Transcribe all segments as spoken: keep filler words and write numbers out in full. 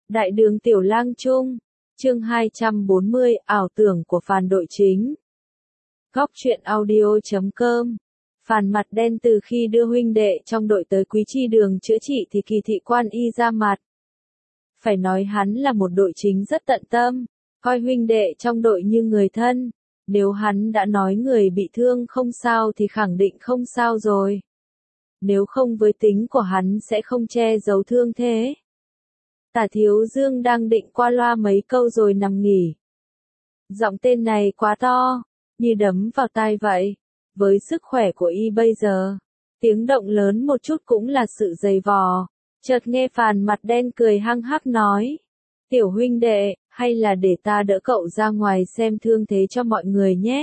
Đại đường Tiểu Lang Trung, chương hai trăm bốn mươi, ảo tưởng của Phàn đội chính. Góc truyện audio chấm com. Phàn mặt đen từ khi đưa huynh đệ trong đội tới Quý Chi Đường chữa trị thì Kỳ Thị Quan y ra mặt. Phải nói hắn là một đội chính rất tận tâm, coi huynh đệ trong đội như người thân. Nếu hắn đã nói người bị thương không sao thì khẳng định không sao rồi. Nếu không với tính của hắn sẽ không che giấu thương thế. Tả Thiếu Dương đang định qua loa mấy câu rồi nằm nghỉ. Giọng tên này quá to, như đấm vào tai vậy. Với sức khỏe của y bây giờ, tiếng động lớn một chút cũng là sự dày vò. Chợt nghe Phàn mặt đen cười hăng hắc nói. Tiểu huynh đệ, hay là để ta đỡ cậu ra ngoài xem thương thế cho mọi người nhé.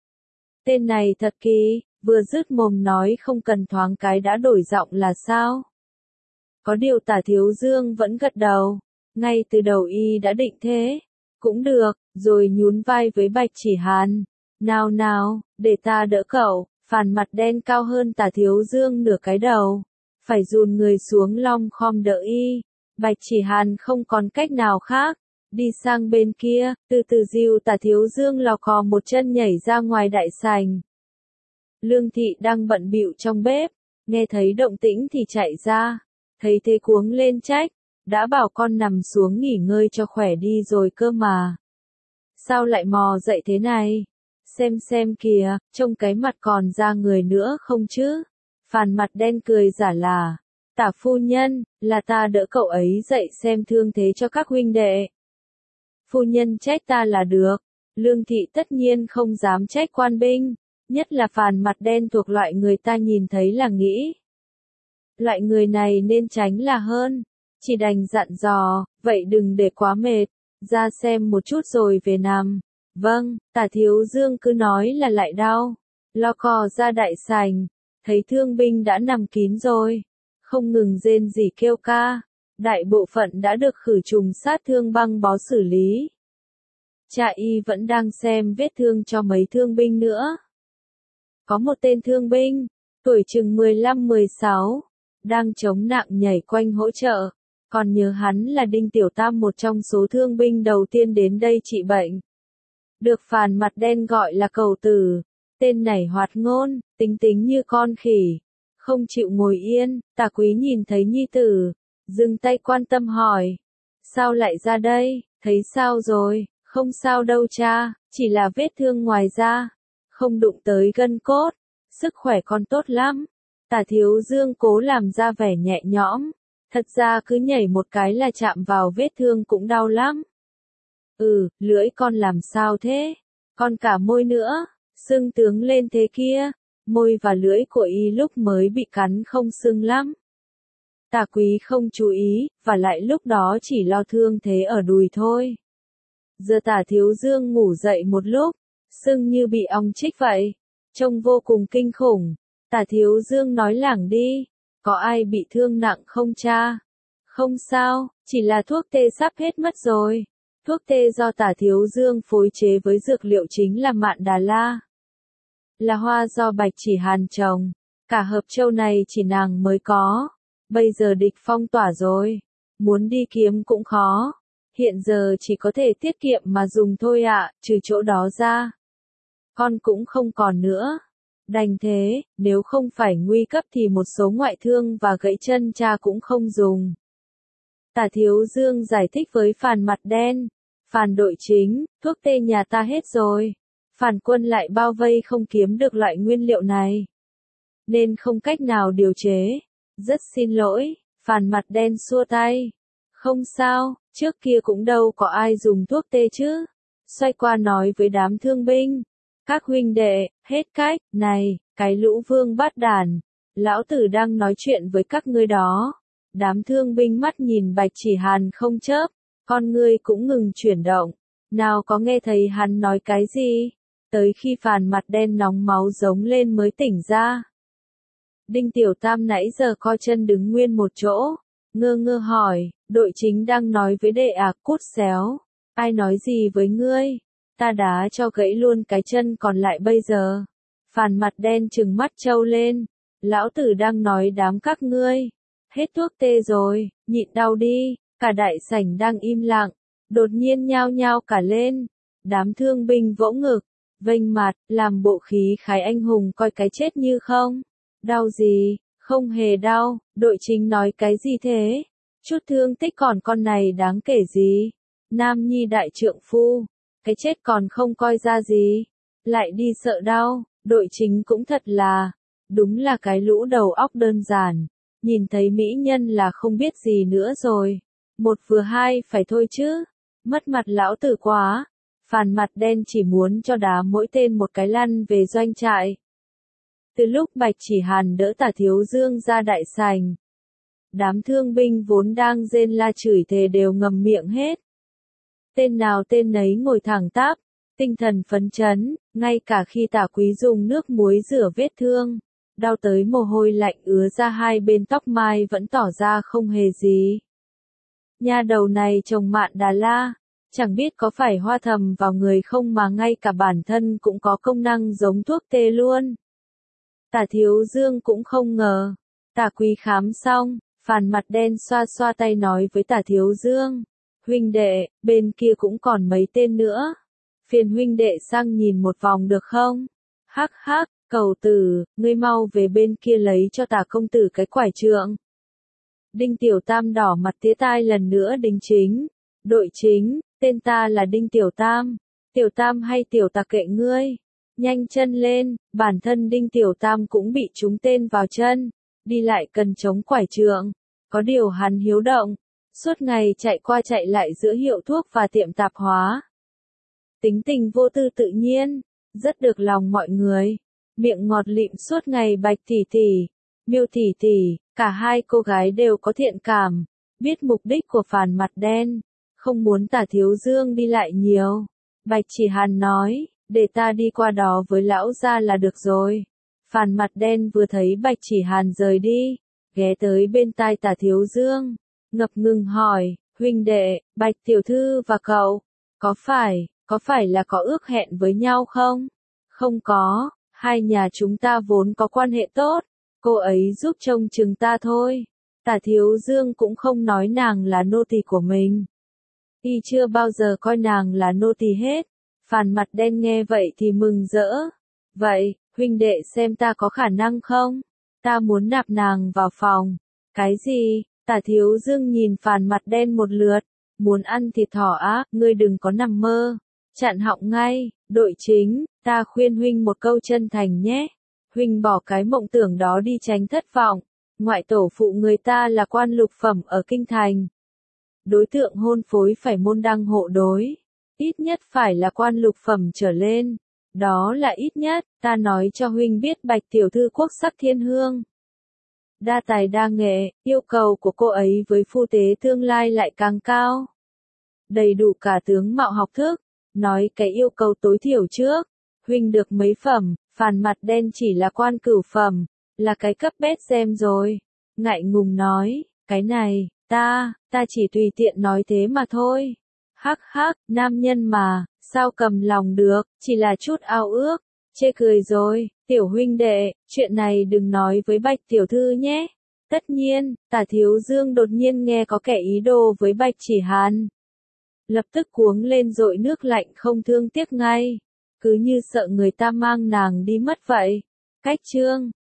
Tên này thật kỳ, vừa dứt mồm nói không cần thoáng cái đã đổi giọng là sao? Có điều Tả Thiếu Dương vẫn gật đầu, ngay từ đầu y đã định thế. Cũng được, rồi nhún vai với Bạch Chỉ Hàn. Nào nào, để ta đỡ cậu. Phàn mặt đen cao hơn Tả Thiếu Dương nửa cái đầu. Phải dùn người xuống long khom đỡ y. Bạch Chỉ Hàn không còn cách nào khác. Đi sang bên kia, từ từ dìu Tả Thiếu Dương lò cò một chân nhảy ra ngoài đại sảnh. Lương Thị đang bận bịu trong bếp, nghe thấy động tĩnh thì chạy ra. Thấy thế cuống lên trách, đã bảo con nằm xuống nghỉ ngơi cho khỏe đi rồi cơ mà. Sao lại mò dậy thế này? Xem xem kìa, trông cái mặt còn ra người nữa không chứ? Phàn mặt đen cười giả là, Tả phu nhân, là ta đỡ cậu ấy dậy xem thương thế cho các huynh đệ. Phu nhân trách ta là được. Lương Thị tất nhiên không dám trách quan binh, nhất là Phàn mặt đen thuộc loại người ta nhìn thấy là nghĩ. Loại người này nên tránh là hơn, chỉ đành dặn dò, vậy đừng để quá mệt, ra xem một chút rồi về nằm. Vâng, Tả Thiếu Dương cứ nói là lại đau, lo cò ra đại sảnh, thấy thương binh đã nằm kín rồi, không ngừng rên rỉ kêu ca, đại bộ phận đã được khử trùng sát thương băng bó xử lý. Cha y vẫn đang xem vết thương cho mấy thương binh nữa. Có một tên thương binh, tuổi chừng mười lăm mười sáu, đang chống nặng nhảy quanh hỗ trợ, còn nhớ hắn là Đinh Tiểu Tam một trong số thương binh đầu tiên đến đây trị bệnh. Được Phàn mặt đen gọi là Cầu Tử, tên này hoạt ngôn, tính tính như con khỉ, không chịu ngồi yên. Tả Quý nhìn thấy nhi tử, dừng tay quan tâm hỏi, sao lại ra đây, thấy sao rồi? Không sao đâu cha, chỉ là vết thương ngoài da, không đụng tới gân cốt, sức khỏe con tốt lắm. Tả Thiếu Dương cố làm ra vẻ nhẹ nhõm, thật ra cứ nhảy một cái là chạm vào vết thương cũng đau lắm. Ừ, lưỡi con làm sao thế? Còn cả môi nữa, sưng tướng lên thế kia, môi và lưỡi của y lúc mới bị cắn không sưng lắm. Tả Quý không chú ý, và lại lúc đó chỉ lo thương thế ở đùi thôi. Giờ Tả Thiếu Dương ngủ dậy một lúc, sưng như bị ong chích vậy, trông vô cùng kinh khủng. Tả Thiếu Dương nói lảng đi, có ai bị thương nặng không cha? Không sao, chỉ là thuốc tê sắp hết mất rồi. Thuốc tê do Tả Thiếu Dương phối chế với dược liệu chính là Mạn Đà La. Là hoa do Bạch Chỉ Hàn trồng, cả Hợp Châu này chỉ nàng mới có. Bây giờ địch phong tỏa rồi, muốn đi kiếm cũng khó. Hiện giờ chỉ có thể tiết kiệm mà dùng thôi ạ, trừ chỗ đó ra. Con cũng không còn nữa. Đành thế, nếu không phải nguy cấp thì một số ngoại thương và gãy chân cha cũng không dùng. Tả Thiếu Dương giải thích với Phàn mặt đen. Phàn đội chính, thuốc tê nhà ta hết rồi. Phàn quân lại bao vây không kiếm được loại nguyên liệu này, nên không cách nào điều chế. Rất xin lỗi, Phàn mặt đen xua tay. Không sao, trước kia cũng đâu có ai dùng thuốc tê chứ. Xoay qua nói với đám thương binh. Các huynh đệ, hết cách, này, cái lũ vương bát đàn, lão tử đang nói chuyện với các ngươi đó. Đám thương binh mắt nhìn Bạch Chỉ Hàn không chớp, con ngươi cũng ngừng chuyển động. Nào có nghe thấy hắn nói cái gì? Tới khi Phàn mặt đen nóng máu giống lên mới tỉnh ra. Đinh Tiểu Tam nãy giờ co chân đứng nguyên một chỗ, ngơ ngơ hỏi, đội chính đang nói với đệ à, cút xéo. Ai nói gì với ngươi? Ta đá cho gãy luôn cái chân còn lại bây giờ. Phàn mặt đen trừng mắt trâu lên. Lão tử đang nói đám các ngươi. Hết thuốc tê rồi, nhịn đau đi. Cả đại sảnh đang im lặng, đột nhiên nhao nhao cả lên. Đám thương binh vỗ ngực, vênh mặt, làm bộ khí khái anh hùng coi cái chết như không. Đau gì, không hề đau, đội chính nói cái gì thế? Chút thương tích còn con này đáng kể gì? Nam nhi đại trượng phu, cái chết còn không coi ra gì, lại đi sợ đau, đội chính cũng thật là, đúng là cái lũ đầu óc đơn giản, nhìn thấy mỹ nhân là không biết gì nữa rồi. Một vừa hai phải thôi chứ, mất mặt lão tử quá. Phàn mặt đen chỉ muốn cho đá mỗi tên một cái lăn về doanh trại. Từ lúc Bạch Chỉ Hàn đỡ Tả Thiếu Dương ra đại sảnh, đám thương binh vốn đang rên la chửi thề đều ngậm miệng hết. Tên nào tên nấy ngồi thẳng tắp, tinh thần phấn chấn, ngay cả khi Tả Quý dùng nước muối rửa vết thương, đau tới mồ hôi lạnh ứa ra hai bên tóc mai vẫn tỏ ra không hề gì. Nha đầu này trồng Mạn Đà La, chẳng biết có phải hoa thầm vào người không mà ngay cả bản thân cũng có công năng giống thuốc tê luôn. Tả Thiếu Dương cũng không ngờ. Tả Quý khám xong, Phàn mặt đen xoa xoa tay nói với Tả Thiếu Dương. Huynh đệ, bên kia cũng còn mấy tên nữa. Phiền huynh đệ sang nhìn một vòng được không? Hắc hắc, cầu tử, ngươi mau về bên kia lấy cho Tả công tử cái quải trượng. Đinh Tiểu Tam đỏ mặt tía tai lần nữa đính chính. Đội chính, tên ta là Đinh Tiểu Tam. Tiểu Tam hay Tiểu Tà kệ ngươi. Nhanh chân lên, bản thân Đinh Tiểu Tam cũng bị trúng tên vào chân. Đi lại cần chống quải trượng. Có điều hắn hiếu động. Suốt ngày chạy qua chạy lại giữa hiệu thuốc và tiệm tạp hóa. Tính tình vô tư tự nhiên, rất được lòng mọi người. Miệng ngọt lịm suốt ngày Bạch tỷ tỷ, Miêu tỷ tỷ, cả hai cô gái đều có thiện cảm, biết mục đích của Phàn mặt đen, không muốn Tả Thiếu Dương đi lại nhiều. Bạch Chỉ Hàn nói, để ta đi qua đó với lão gia là được rồi. Phàn mặt đen vừa thấy Bạch Chỉ Hàn rời đi, ghé tới bên tai Tả Thiếu Dương, ngập ngừng hỏi, huynh đệ, Bạch tiểu thư và cậu, có phải, có phải là có ước hẹn với nhau không? Không có, hai nhà chúng ta vốn có quan hệ tốt, cô ấy giúp trông chừng ta thôi. Tả Thiếu Dương cũng không nói nàng là nô tỳ của mình. Y chưa bao giờ coi nàng là nô tỳ hết. Phàn mặt đen nghe vậy thì mừng rỡ. Vậy, huynh đệ xem ta có khả năng không? Ta muốn nạp nàng vào phòng. Cái gì? Tả Thiếu Dương nhìn Phàn mặt đen một lượt. Muốn ăn thịt thỏ á, ngươi đừng có nằm mơ. Chặn họng ngay, đội chính, ta khuyên huynh một câu chân thành nhé. Huynh bỏ cái mộng tưởng đó đi tránh thất vọng. Ngoại tổ phụ người ta là quan lục phẩm ở Kinh Thành. Đối tượng hôn phối phải môn đăng hộ đối. Ít nhất phải là quan lục phẩm trở lên. Đó là ít nhất, ta nói cho huynh biết Bạch tiểu thư quốc sắc thiên hương. Đa tài đa nghệ, yêu cầu của cô ấy với phu tế tương lai lại càng cao. Đầy đủ cả tướng mạo học thức. Nói cái yêu cầu tối thiểu trước. Huynh được mấy phẩm, Phàn mặt đen chỉ là quan cửu phẩm, là cái cấp bét xem rồi. Ngại ngùng nói, cái này, ta, ta chỉ tùy tiện nói thế mà thôi. Hắc hắc, nam nhân mà, sao cầm lòng được, chỉ là chút ao ước. Chê cười rồi, tiểu huynh đệ, chuyện này đừng nói với Bạch tiểu thư nhé. Tất nhiên, Tả Thiếu Dương đột nhiên nghe có kẻ ý đồ với Bạch Chỉ Hàn. Lập tức cuống lên dội nước lạnh không thương tiếc ngay. Cứ như sợ người ta mang nàng đi mất vậy. Cách chương